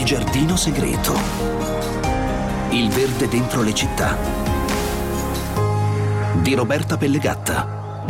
Il giardino segreto. Il verde dentro le città. Di Roberta Pellegatta.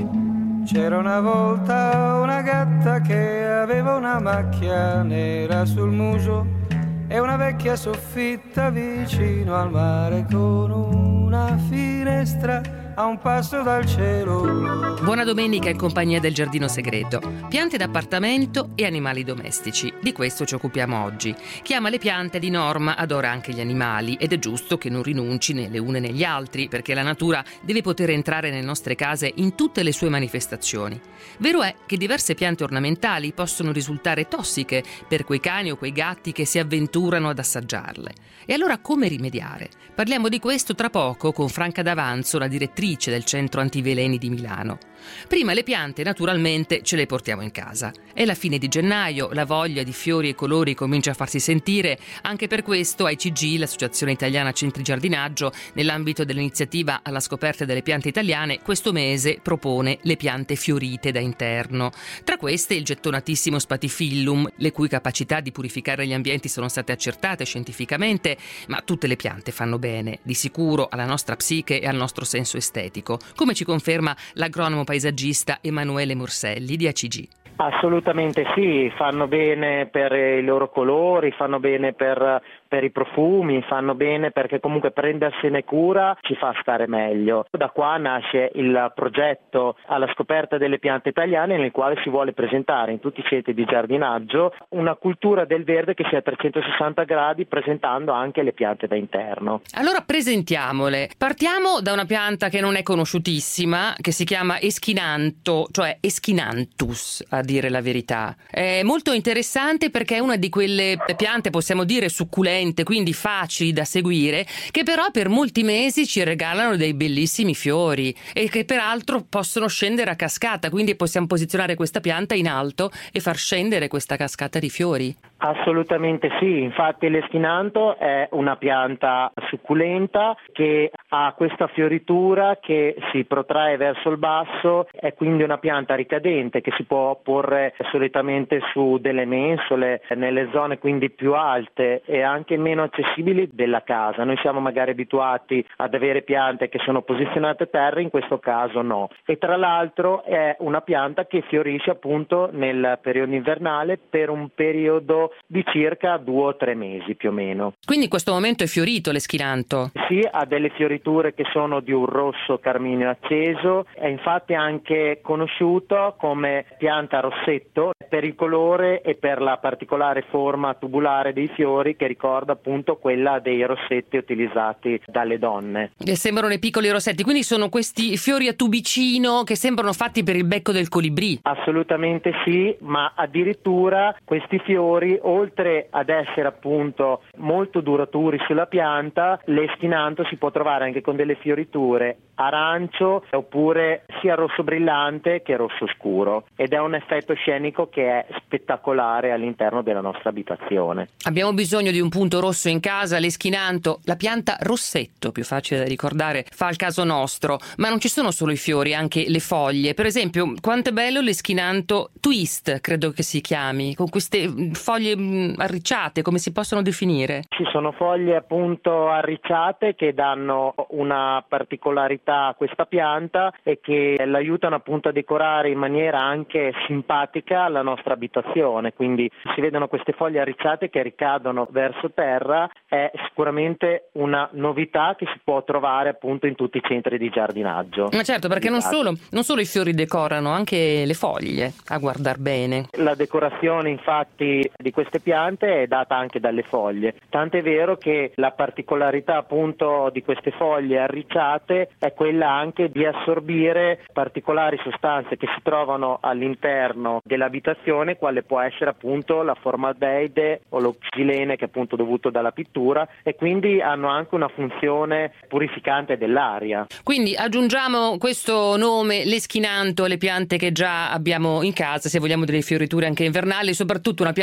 C'era una volta una gatta che aveva una macchia nera sul muso e una vecchia soffitta vicino al mare con una finestra a un passo dal cielo. Buona domenica in compagnia del Giardino Segreto. Piante d'appartamento e animali domestici. Di questo ci occupiamo oggi. Chi ama le piante di norma adora anche gli animali ed è giusto che non rinunci né le une né gli altri, perché la natura deve poter entrare nelle nostre case in tutte le sue manifestazioni. Vero è che diverse piante ornamentali possono risultare tossiche per quei cani o quei gatti che si avventurano ad assaggiarle. E allora come rimediare? Parliamo di questo tra poco con Franca D'Avanzo, la direttrice del Centro Antiveleni di Milano. Prima le piante naturalmente ce le portiamo in casa. È la fine di gennaio, la voglia di fiori e colori comincia a farsi sentire. Anche per questo AICG, l'Associazione Italiana Centri Giardinaggio, nell'ambito dell'iniziativa alla scoperta delle piante italiane, questo mese propone le piante fiorite da interno. Tra queste il gettonatissimo Spatifillum, le cui capacità di purificare gli ambienti sono state accertate scientificamente, ma tutte le piante fanno bene, di sicuro, alla nostra psiche e al nostro senso estetico, come ci conferma l'agronomo paesaggista Emanuele Morselli di ACG. Assolutamente sì, fanno bene per i loro colori, fanno bene per i profumi, fanno bene perché comunque prendersene cura ci fa stare meglio. Da qua nasce il progetto alla scoperta delle piante italiane, nel quale si vuole presentare in tutti i centri di giardinaggio una cultura del verde che sia a 360 gradi, presentando anche le piante da interno. Allora presentiamole. Partiamo da una pianta che non è conosciutissima, che si chiama Eschinanto, cioè Eschinanthus a dire la verità. È molto interessante perché è una di quelle piante, possiamo dire, succulente, quindi facili da seguire, che però per molti mesi ci regalano dei bellissimi fiori e che peraltro possono scendere a cascata, quindi possiamo posizionare questa pianta in alto e far scendere questa cascata di fiori. Assolutamente sì, infatti l'Eschinanto è una pianta succulenta che ha questa fioritura che si protrae verso il basso, è quindi una pianta ricadente che si può porre solitamente su delle mensole, nelle zone quindi più alte e anche meno accessibili della casa. Noi siamo magari abituati ad avere piante che sono posizionate a terra, in questo caso no. E tra l'altro è una pianta che fiorisce appunto nel periodo invernale per un periodo di circa 2 o 3 mesi più o meno. Quindi in questo momento è fiorito l'Eschinanto? Sì, ha delle fioriture che sono di un rosso carminio acceso, è infatti anche conosciuto come pianta rossetto per il colore e per la particolare forma tubulare dei fiori che ricorda appunto quella dei rossetti utilizzati dalle donne. Che sembrano dei piccoli rossetti, quindi sono questi fiori a tubicino che sembrano fatti per il becco del colibrì? Assolutamente sì, ma addirittura questi fiori, oltre ad essere appunto molto duraturi sulla pianta, l'Eschinanto si può trovare anche con delle fioriture arancio oppure sia rosso brillante che rosso scuro, ed è un effetto scenico che è spettacolare all'interno della nostra abitazione. Abbiamo bisogno di un punto rosso in casa, l'Eschinanto, la pianta rossetto, più facile da ricordare, fa il caso nostro, ma non ci sono solo i fiori, anche le foglie. Per esempio, quanto è bello l'Eschinanto twist, credo che si chiami, con queste foglie arricciate, come si possono definire? Ci sono foglie appunto arricciate che danno una particolarità a questa pianta e che l'aiutano appunto a decorare in maniera anche simpatica la nostra abitazione, quindi si vedono queste foglie arricciate che ricadono verso terra, è sicuramente una novità che si può trovare appunto in tutti i centri di giardinaggio. Ma certo, perché non solo i fiori decorano, anche le foglie, a guardar bene. La decorazione infatti di queste piante è data anche dalle foglie, tant'è vero che la particolarità appunto di queste foglie arricciate è quella anche di assorbire particolari sostanze che si trovano all'interno dell'abitazione, quale può essere appunto la formaldeide o l'oxilene, che è appunto dovuto dalla pittura, e quindi hanno anche una funzione purificante dell'aria. Quindi aggiungiamo questo nome, l'Eschinanto, alle piante che già abbiamo in casa, se vogliamo delle fioriture anche invernali, soprattutto una pianta succulenta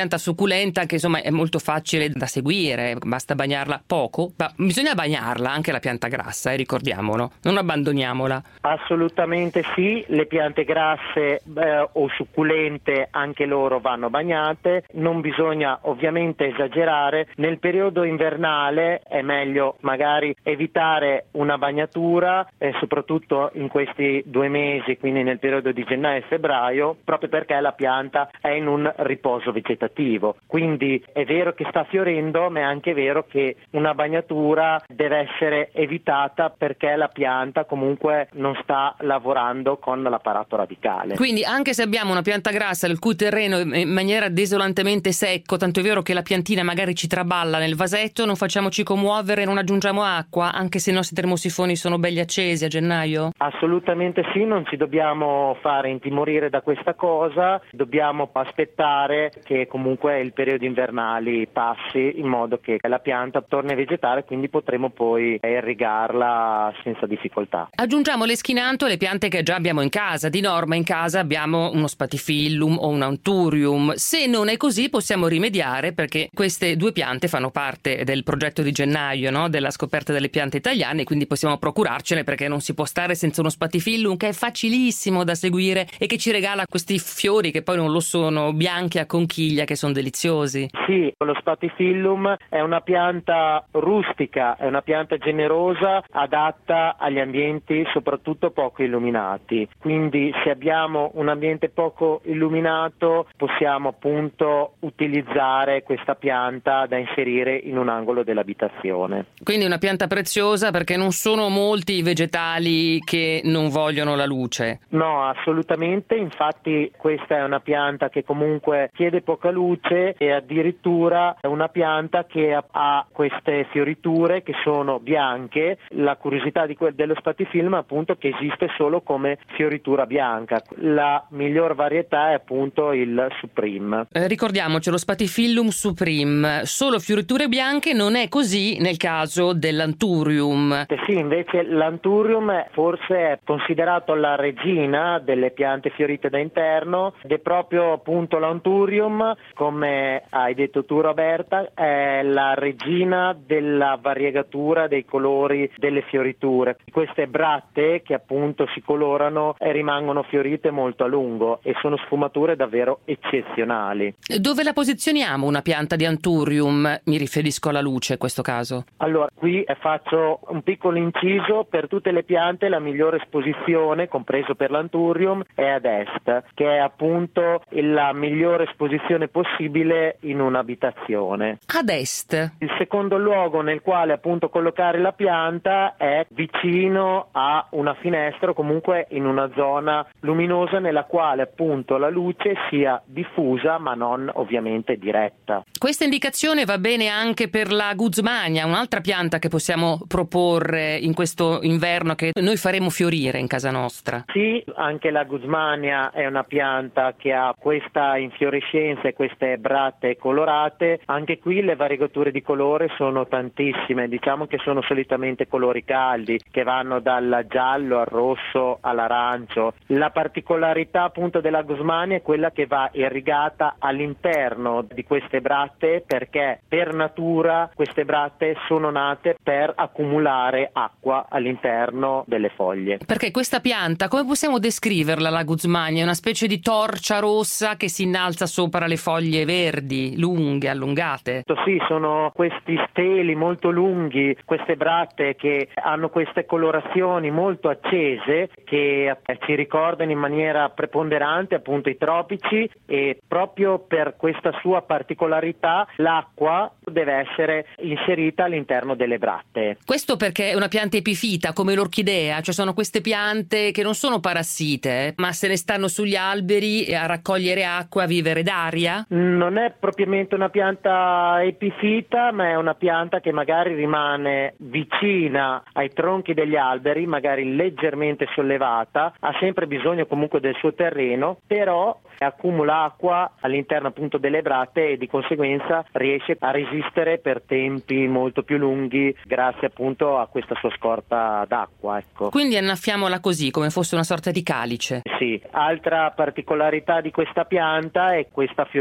succulenta che insomma è molto facile da seguire, basta bagnarla poco, ma bisogna bagnarla anche la pianta grassa, ricordiamolo, non abbandoniamola. Assolutamente sì, le piante grasse o succulente anche loro vanno bagnate, non bisogna ovviamente esagerare. Nel periodo invernale è meglio magari evitare una bagnatura, soprattutto in questi 2 mesi, quindi nel periodo di gennaio e febbraio, proprio perché la pianta è in un riposo vegetativo. Quindi è vero che sta fiorendo, ma è anche vero che una bagnatura deve essere evitata perché la pianta comunque non sta lavorando con l'apparato radicale. Quindi anche se abbiamo una pianta grassa il cui terreno è in maniera desolantemente secco, tanto è vero che la piantina magari ci traballa nel vasetto, non facciamoci commuovere, non aggiungiamo acqua, anche se i nostri termosifoni sono belli accesi a gennaio? Assolutamente sì, non ci dobbiamo fare intimorire da questa cosa, dobbiamo aspettare che comunque il periodo invernali passi in modo che la pianta torni a vegetare, quindi potremo poi irrigarla senza difficoltà. Aggiungiamo l'eschinanto alle piante che già abbiamo in casa. Di norma in casa abbiamo uno spatifillum o un anthurium. Se non è così possiamo rimediare, perché queste 2 piante fanno parte del progetto di gennaio, no? Della scoperta delle piante italiane, quindi possiamo procurarcene, perché non si può stare senza uno spatifillum che è facilissimo da seguire e che ci regala questi fiori che poi non lo sono, bianchi a conchiglia, che sono deliziosi. Sì, lo spatifillum è una pianta rustica, è una pianta generosa, adatta agli ambienti soprattutto poco illuminati. Quindi se abbiamo un ambiente poco illuminato possiamo appunto utilizzare questa pianta da inserire in un angolo dell'abitazione. Quindi una pianta preziosa, perché non sono molti i vegetali che non vogliono la luce. No, assolutamente, infatti questa è una pianta che comunque chiede poca luce e addirittura è una pianta che ha queste fioriture che sono bianche. La curiosità dello spatifillum è appunto che esiste solo come fioritura bianca. La miglior varietà è appunto il Supreme. Ricordiamoci, lo spatifillum Supreme, solo fioriture bianche, non è così nel caso dell'anthurium. Sì, invece l'anthurium forse è considerato la regina delle piante fiorite da interno ed è proprio appunto l'anthurium, come hai detto tu Roberta, è la regina della variegatura dei colori delle fioriture. Queste bratte che appunto si colorano e rimangono fiorite molto a lungo e sono sfumature davvero eccezionali. Dove la posizioniamo una pianta di anthurium? Mi riferisco alla luce in questo caso. Allora, qui faccio un piccolo inciso: per tutte le piante la migliore esposizione, compreso per l'anthurium, è ad est, che è appunto la migliore esposizione possibile in un'abitazione. Ad est? Il secondo luogo nel quale appunto collocare la pianta è vicino a una finestra o comunque in una zona luminosa nella quale appunto la luce sia diffusa ma non ovviamente diretta. Questa indicazione va bene anche per la guzmania, un'altra pianta che possiamo proporre in questo inverno che noi faremo fiorire in casa nostra. Sì, anche la guzmania è una pianta che ha questa infiorescenza e queste bratte colorate. Anche qui le variegature di colore sono tantissime, diciamo che sono solitamente colori caldi che vanno dal giallo al rosso all'arancio. La particolarità appunto della guzmania è quella che va irrigata all'interno di queste bratte, perché per natura queste bratte sono nate per accumulare acqua all'interno delle foglie. Perché questa pianta, come possiamo descriverla, la guzmania? È una specie di torcia rossa che si innalza sopra le foglie verdi, lunghe, allungate? Sì, sono questi steli molto lunghi, queste bratte che hanno queste colorazioni molto accese che ci ricordano in maniera preponderante appunto i tropici, e proprio per questa sua particolarità l'acqua deve essere inserita all'interno delle bratte. Questo perché è una pianta epifita come l'orchidea, cioè sono queste piante che non sono parassite, ma se ne stanno sugli alberi a raccogliere acqua, a vivere d'aria? Non è propriamente una pianta epifita, ma è una pianta che magari rimane vicina ai tronchi degli alberi, magari leggermente sollevata, ha sempre bisogno comunque del suo terreno, però accumula acqua all'interno appunto delle bratte e di conseguenza riesce a resistere per tempi molto più lunghi grazie appunto a questa sua scorta d'acqua, ecco. Quindi annaffiamola così, come fosse una sorta di calice. Sì, altra particolarità di questa pianta è questa fioritura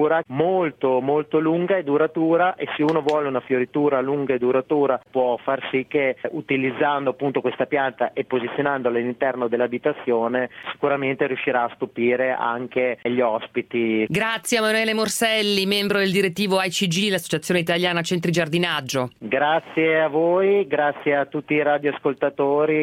fioritura molto molto lunga e duratura, e se uno vuole una fioritura lunga e duratura può far sì che, utilizzando appunto questa pianta e posizionandola all'interno dell'abitazione, sicuramente riuscirà a stupire anche gli ospiti. Grazie a Emanuele Morselli, membro del direttivo AICG, l'Associazione Italiana Centri Giardinaggio. Grazie a voi, grazie a tutti i radioascoltatori.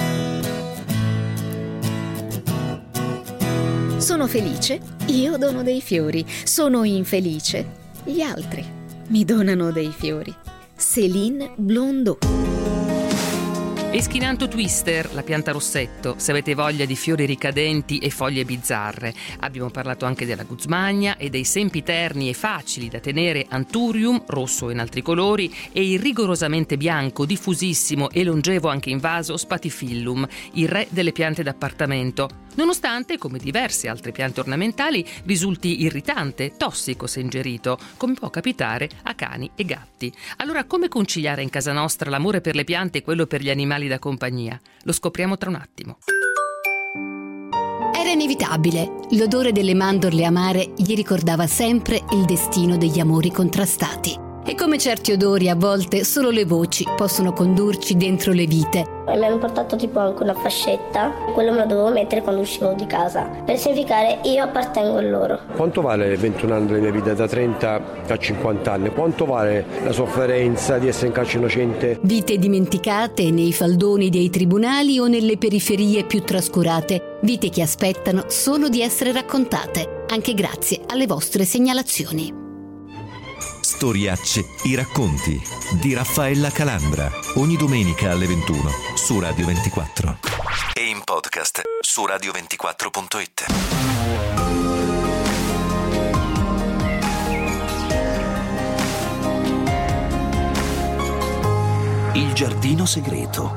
Sono felice, io dono dei fiori. Sono infelice, gli altri mi donano dei fiori. Céline Blondeau. Eschinanto twister, la pianta rossetto, se avete voglia di fiori ricadenti e foglie bizzarre. Abbiamo parlato anche della guzmagna e dei sempiterni e facili da tenere Anthurium, rosso in altri colori, e il rigorosamente bianco, diffusissimo e longevo anche in vaso Spathiphyllum, il re delle piante d'appartamento. Nonostante, come diverse altre piante ornamentali, risulti irritante, tossico se ingerito, come può capitare a cani e gatti. Allora, come conciliare in casa nostra l'amore per le piante e quello per gli animali da compagnia? Lo scopriamo tra un attimo. Era inevitabile. L'odore delle mandorle amare gli ricordava sempre il destino degli amori contrastati. E come certi odori, a volte solo le voci possono condurci dentro le vite. E mi hanno portato tipo anche una fascetta, quello me lo dovevo mettere quando uscivo di casa, per significare io appartengo a loro. Quanto vale 21 anni della mia vita, da 30 a 50 anni? Quanto vale la sofferenza di essere in carcere innocente? Vite dimenticate nei faldoni dei tribunali o nelle periferie più trascurate. Vite che aspettano solo di essere raccontate, anche grazie alle vostre segnalazioni. Storiacce, i racconti di Raffaella Calandra, ogni domenica alle 21 su Radio 24 e in podcast su radio24.it. Il giardino segreto.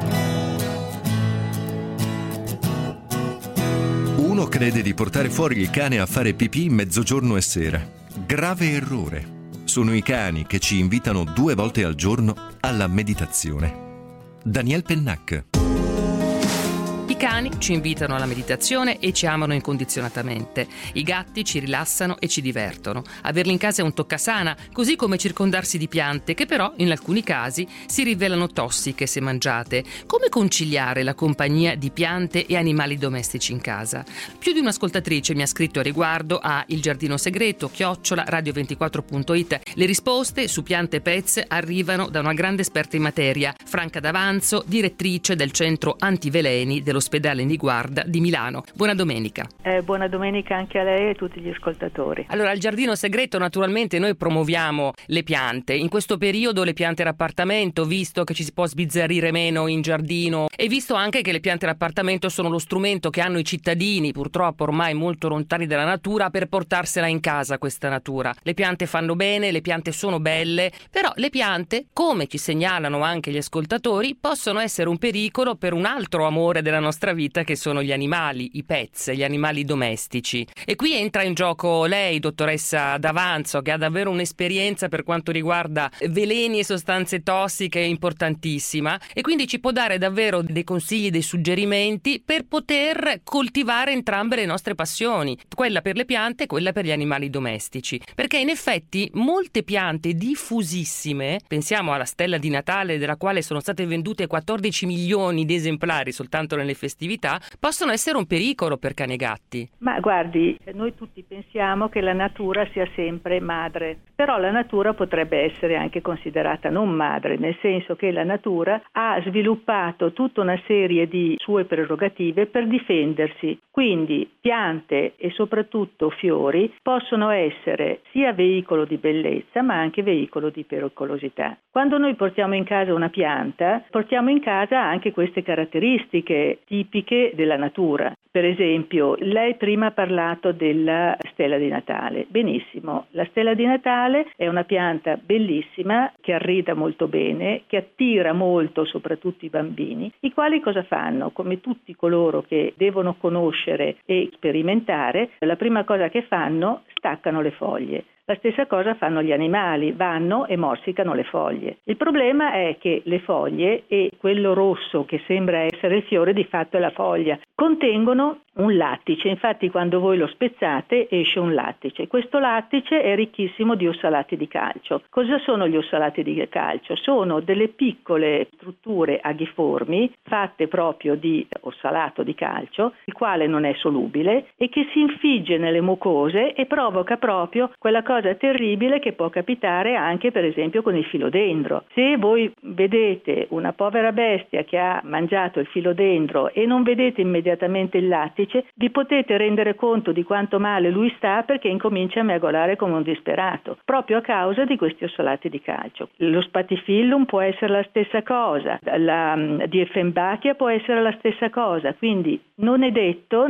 Uno crede di portare fuori il cane a fare pipì mezzogiorno e sera. Grave errore. Sono i cani che ci invitano 2 volte al giorno alla meditazione. Daniel Pennac. I cani ci invitano alla meditazione e ci amano incondizionatamente. I gatti ci rilassano e ci divertono. Averli in casa è un toccasana, così come circondarsi di piante che però in alcuni casi si rivelano tossiche se mangiate. Come conciliare la compagnia di piante e animali domestici in casa? Più di un'ascoltatrice mi ha scritto a riguardo a ilgiardinosegreto@radio24.it. Le risposte su piante e pets arrivano da una grande esperta in materia, Franca D'Avanzo, direttrice del centro antiveleni dell'ospedale Niguarda di Milano. Buona domenica. Buona domenica anche a lei e a tutti gli ascoltatori. Allora, al Giardino Segreto naturalmente noi promuoviamo le piante. In questo periodo le piante d'appartamento, visto che ci si può sbizzarrire meno in giardino e visto anche che le piante d'appartamento sono lo strumento che hanno i cittadini, purtroppo ormai molto lontani dalla natura, per portarsela in casa questa natura. Le piante fanno bene, le piante sono belle, però le piante, come ci segnalano anche gli ascoltatori, possono essere un pericolo per un altro amore della nostra vita, che sono gli animali, i pets, gli animali domestici. E qui entra in gioco lei, dottoressa D'Avanzo, che ha davvero un'esperienza per quanto riguarda veleni e sostanze tossiche importantissima, e quindi ci può dare davvero dei consigli, dei suggerimenti per poter coltivare entrambe le nostre passioni, quella per le piante e quella per gli animali domestici. Perché in effetti molte piante diffusissime, pensiamo alla stella di Natale della quale sono state vendute 14 milioni di esemplari soltanto nelle festività, possono essere un pericolo per cani e gatti. Ma guardi, noi tutti pensiamo che la natura sia sempre madre, però la natura potrebbe essere anche considerata non madre, nel senso che la natura ha sviluppato tutta una serie di sue prerogative per difendersi. Quindi piante e soprattutto fiori possono essere sia veicolo di bellezza ma anche veicolo di pericolosità. Quando noi portiamo in casa una pianta, portiamo in casa anche queste caratteristiche tipiche della natura. Per esempio, lei prima ha parlato della stella di Natale. Benissimo, la stella di Natale è una pianta bellissima che arrida molto bene, che attira molto soprattutto i bambini, i quali cosa fanno? Come tutti coloro che devono conoscere e sperimentare, la prima cosa che fanno, staccano le foglie. La stessa cosa fanno gli animali, vanno e morsicano le foglie. Il problema è che le foglie e quello rosso che sembra essere il fiore di fatto è la foglia, contengono un lattice, infatti quando voi lo spezzate esce un lattice. Questo lattice è ricchissimo di ossalati di calcio. Cosa sono gli ossalati di calcio? Sono delle piccole strutture aghiformi fatte proprio di ossalato di calcio, il quale non è solubile e che si infigge nelle mucose e provoca proprio quella cosa terribile che può capitare anche per esempio con il filodendro. Se voi vedete una povera bestia che ha mangiato il filodendro e non vedete immediatamente il lattice, vi potete rendere conto di quanto male lui sta, perché incomincia a miagolare come un disperato, proprio a causa di questi ossalati di calcio. Lo spatifillum può essere la stessa cosa, la Dieffenbachia può essere la stessa cosa, quindi non è detto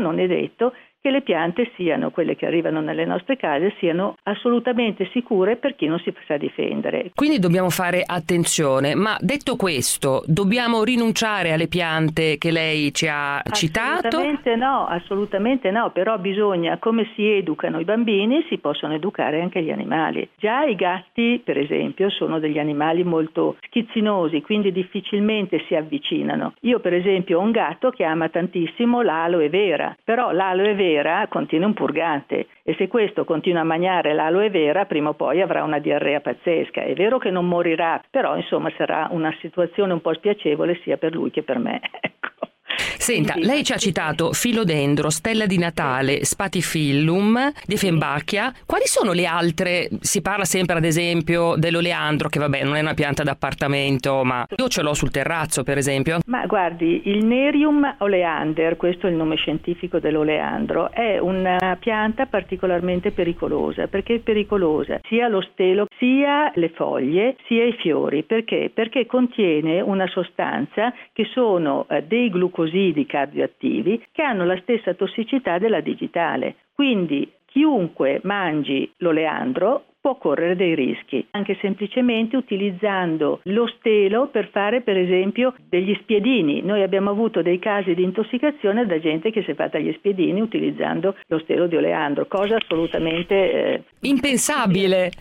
che le piante siano, quelle che arrivano nelle nostre case, siano assolutamente sicure per chi non si sa difendere. Quindi dobbiamo fare attenzione, ma detto questo, dobbiamo rinunciare alle piante che lei ci ha citato? Assolutamente no, però bisogna, come si educano i bambini, si possono educare anche gli animali. Già i gatti, per esempio, sono degli animali molto schizzinosi, quindi difficilmente si avvicinano. Io, per esempio, ho un gatto che ama tantissimo l'aloe vera, però l'aloe vera contiene un purgante e se questo continua a mangiare l'aloe vera prima o poi avrà una diarrea pazzesca. È vero che non morirà, però insomma sarà una situazione un po' spiacevole sia per lui che per me. Ecco. Senta, lei ci ha citato filodendro, stella di Natale, spatifillum, Dieffenbachia. Quali sono le altre? Si parla sempre ad esempio dell'oleandro, che vabbè non è una pianta d'appartamento, ma io ce l'ho sul terrazzo per esempio. Ma guardi, il Nerium oleander, questo è il nome scientifico dell'oleandro, è una pianta particolarmente pericolosa. Perché è pericolosa? Sia lo stelo, sia le foglie, sia i fiori. Perché? Perché contiene una sostanza che sono dei glucosidi cardioattivi che hanno la stessa tossicità della digitale. Quindi chiunque mangi l'oleandro può correre dei rischi, anche semplicemente utilizzando lo stelo per fare per esempio degli spiedini. Noi abbiamo avuto dei casi di intossicazione da gente che si è fatta gli spiedini utilizzando lo stelo di oleandro, cosa assolutamente impensabile.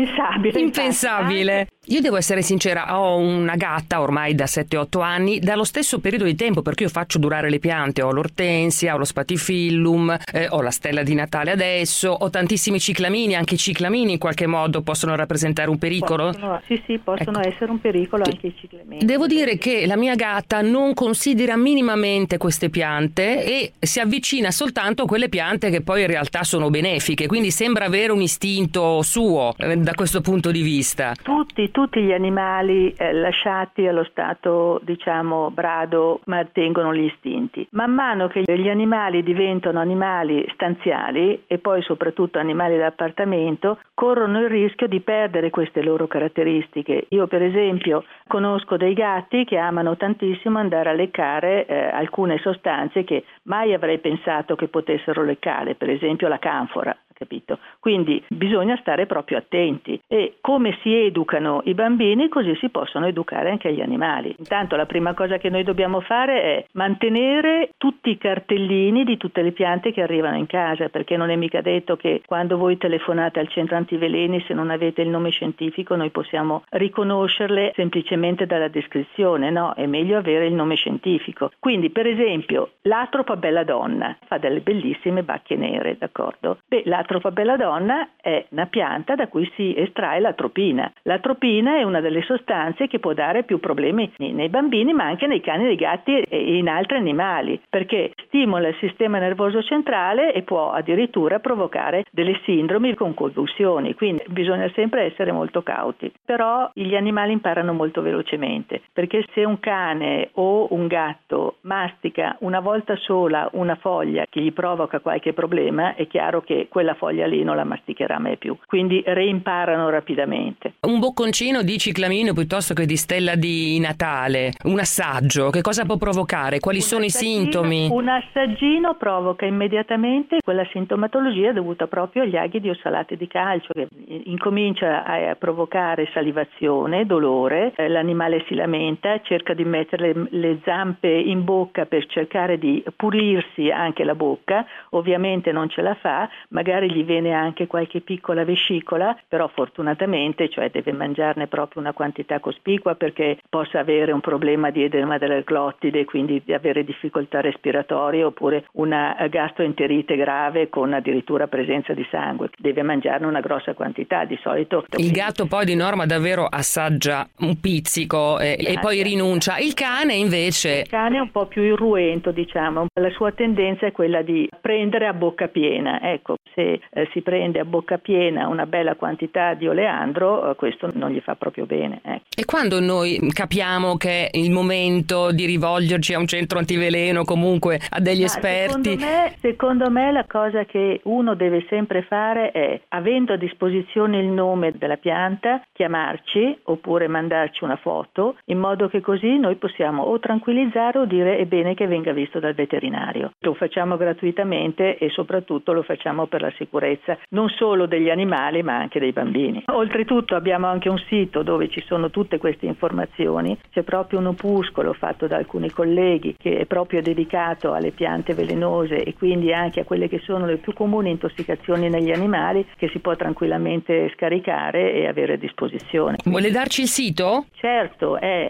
Impensabile. Io devo essere sincera, ho una gatta ormai da 7-8 anni, dallo stesso periodo di tempo, perché io faccio durare le piante, ho l'ortensia, ho lo spatifillum, ho la stella di Natale adesso, ho tantissimi ciclamini, anche i ciclamini in qualche modo possono rappresentare un pericolo? Possono essere un pericolo anche i ciclamini. Devo dire che la mia gatta non considera minimamente queste piante e si avvicina soltanto a quelle piante che poi in realtà sono benefiche, quindi sembra avere un istinto suo da questo punto di vista. Tutti gli animali lasciati allo stato, diciamo, brado mantengono gli istinti. Man mano che gli animali diventano animali stanziali e poi soprattutto animali d'appartamento, corrono il rischio di perdere queste loro caratteristiche. Io per esempio conosco dei gatti che amano tantissimo andare a leccare alcune sostanze che mai avrei pensato che potessero leccare, per esempio la canfora. Capito? Quindi bisogna stare proprio attenti e come si educano i bambini così si possono educare anche gli animali. Intanto la prima cosa che noi dobbiamo fare è mantenere tutti i cartellini di tutte le piante che arrivano in casa, perché non è mica detto che quando voi telefonate al centro antiveleni, se non avete il nome scientifico, noi possiamo riconoscerle semplicemente dalla descrizione. No, è meglio avere il nome scientifico. Quindi per esempio l'Atropa belladonna fa delle bellissime bacche nere, d'accordo? L'Atropa belladonna è una pianta da cui si estrae l'atropina. L'atropina è una delle sostanze che può dare più problemi nei bambini, ma anche nei cani, nei gatti e in altri animali, perché stimola il sistema nervoso centrale e può addirittura provocare delle sindromi con convulsioni. Quindi bisogna sempre essere molto cauti. Però gli animali imparano molto velocemente, perché se un cane o un gatto mastica una volta sola una foglia che gli provoca qualche problema, è chiaro che quella foglia lì non la masticherà mai più, quindi reimparano rapidamente. Un bocconcino di ciclamino piuttosto che di stella di Natale, un assaggio, che cosa può provocare? Quali sono i sintomi? Un assaggino provoca immediatamente quella sintomatologia dovuta proprio agli aghi di ossalati di calcio, che incomincia a provocare salivazione, dolore, l'animale si lamenta, cerca di mettere le zampe in bocca per cercare di pulirsi anche la bocca, ovviamente non ce la fa, magari magari gli viene anche qualche piccola vescicola, però fortunatamente, cioè deve mangiarne proprio una quantità cospicua perché possa avere un problema di edema delle glottide, quindi di avere difficoltà respiratorie, oppure una gastroenterite grave con addirittura presenza di sangue. Deve mangiarne una grossa quantità, di solito. Il gatto poi di norma davvero assaggia un pizzico e poi rinuncia. Il cane invece... Il cane è un po' più irruento, diciamo. La sua tendenza è quella di prendere a bocca piena. Ecco, se si prende a bocca piena una bella quantità di oleandro, questo non gli fa proprio bene. Ecco. E quando noi capiamo che è il momento di rivolgerci a un centro antiveleno, comunque a degli esperti? Secondo me la cosa che uno deve sempre fare è, avendo a disposizione il nome della pianta, chiamarci oppure mandarci una foto, in modo che così noi possiamo o tranquillizzare o dire è bene che venga visto dal veterinario. Lo facciamo gratuitamente e soprattutto lo facciamo per la sicurezza non solo degli animali ma anche dei bambini. Oltretutto abbiamo anche un sito dove ci sono tutte queste informazioni, c'è proprio un opuscolo fatto da alcuni colleghi che è proprio dedicato alle piante velenose e quindi anche a quelle che sono le più comuni intossicazioni negli animali, che si può tranquillamente scaricare e avere a disposizione. Vuole darci il sito? Certo, è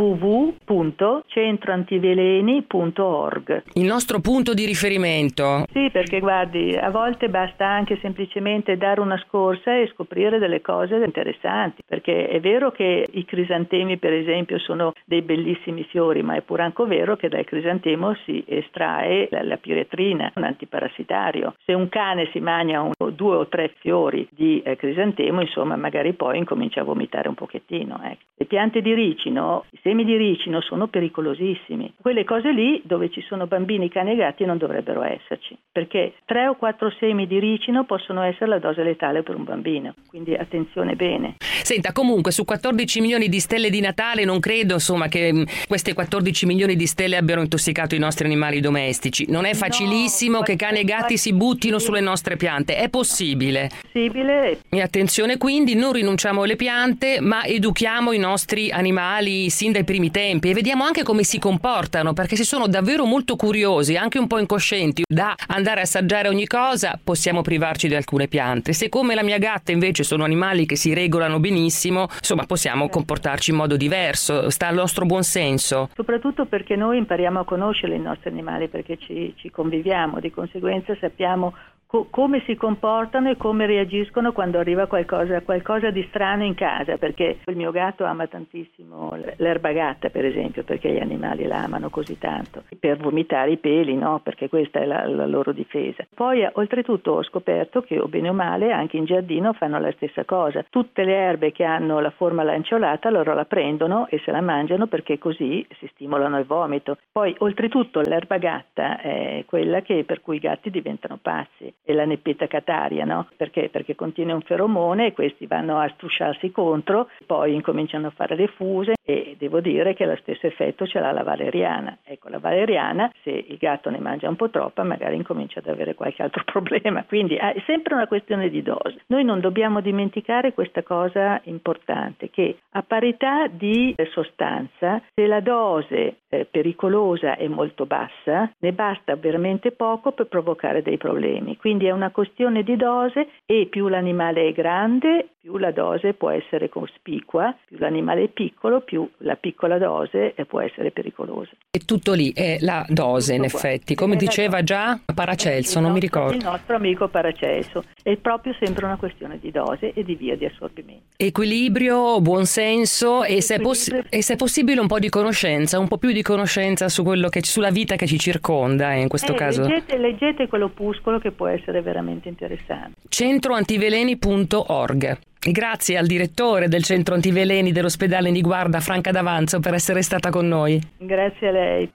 www.centroantiveleni.org. Il nostro punto di riferimento. Sì, perché guardi, a volte basta anche semplicemente dare una scorsa e scoprire delle cose interessanti, perché è vero che i crisantemi per esempio sono dei bellissimi fiori, ma è pur anche vero che dal crisantemo si estrae la piretrina, un antiparassitario. Se un cane si mangia 2 o 3 fiori di crisantemo, insomma magari poi incomincia a vomitare un pochettino. Ecco. Le piante di ricino, i semi di ricino sono pericolosissimi. Quelle cose lì dove ci sono bambini, cani e gatti non dovrebbero esserci, perché 3 o 4 semi di ricino possono essere la dose letale per un bambino, quindi attenzione bene. Senta, comunque su 14 milioni di stelle di Natale non credo insomma che queste 14 milioni di stelle abbiano intossicato i nostri animali domestici. Non è facilissimo che cani e gatti si buttino sulle nostre piante, è possibile. E attenzione quindi, non rinunciamo alle piante ma educhiamo i nostri animali sin dai primi tempi e vediamo anche come si comportano, perché se sono davvero molto curiosi, anche un po' incoscienti da andare a assaggiare ogni cosa, possiamo privarci di alcune piante. Se come la mia gatta invece sono animali che si regolano benissimo, insomma possiamo comportarci in modo diverso, sta al nostro buon senso. Soprattutto perché noi impariamo a conoscere i nostri animali, perché ci conviviamo, di conseguenza sappiamo come si comportano e come reagiscono quando arriva qualcosa di strano in casa, perché il mio gatto ama tantissimo l'erba gatta per esempio, perché gli animali la amano così tanto, per vomitare i peli, no? Perché questa è la loro difesa. Poi oltretutto ho scoperto che o bene o male anche in giardino fanno la stessa cosa, tutte le erbe che hanno la forma lanceolata loro la prendono e se la mangiano perché così si stimolano il vomito. Poi oltretutto l'erba gatta è quella per cui i gatti diventano pazzi. E la neppetta cataria, no? Perché contiene un feromone e questi vanno a strusciarsi contro, poi incominciano a fare le fuse e devo dire che lo stesso effetto ce l'ha la valeriana. Ecco, la valeriana, se il gatto ne mangia un po' troppa, magari incomincia ad avere qualche altro problema, quindi è sempre una questione di dose. Noi non dobbiamo dimenticare questa cosa importante, che a parità di sostanza, se la dose pericolosa è molto bassa, ne basta veramente poco per provocare dei problemi. Quindi è una questione di dose e più l'animale è grande, più la dose può essere cospicua, più l'animale è piccolo, più la piccola dose può essere pericolosa. E tutto lì è la dose in effetti, come diceva già Paracelso, non mi ricordo. Il nostro amico Paracelso, è proprio sempre una questione di dose e di via di assorbimento. Equilibrio, buonsenso e se è possibile un po' di conoscenza, un po' più di conoscenza su quello sulla vita che ci circonda in questo caso. Leggete quell'opuscolo che può essere veramente interessante. Centroantiveleni.org. E grazie al direttore del Centro Antiveleni dell'ospedale Niguarda, Franca D'Avanzo, per essere stata con noi. Grazie a lei.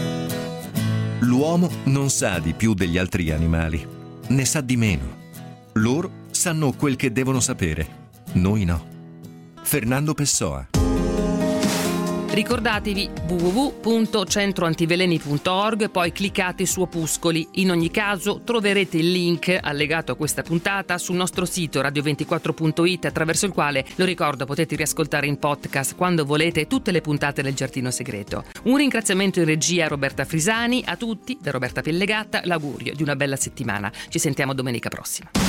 L'uomo non sa di più degli altri animali, ne sa di meno. Loro sanno quel che devono sapere, noi no. Fernando Pessoa. Ricordatevi www.centroantiveleni.org, poi cliccate su Opuscoli. In ogni caso troverete il link allegato a questa puntata sul nostro sito radio24.it, attraverso il quale, lo ricordo, potete riascoltare in podcast quando volete tutte le puntate del Giardino Segreto. Un ringraziamento in regia a Roberta Frisani, a tutti da Roberta Pellegatta, l'augurio di una bella settimana. Ci sentiamo domenica prossima.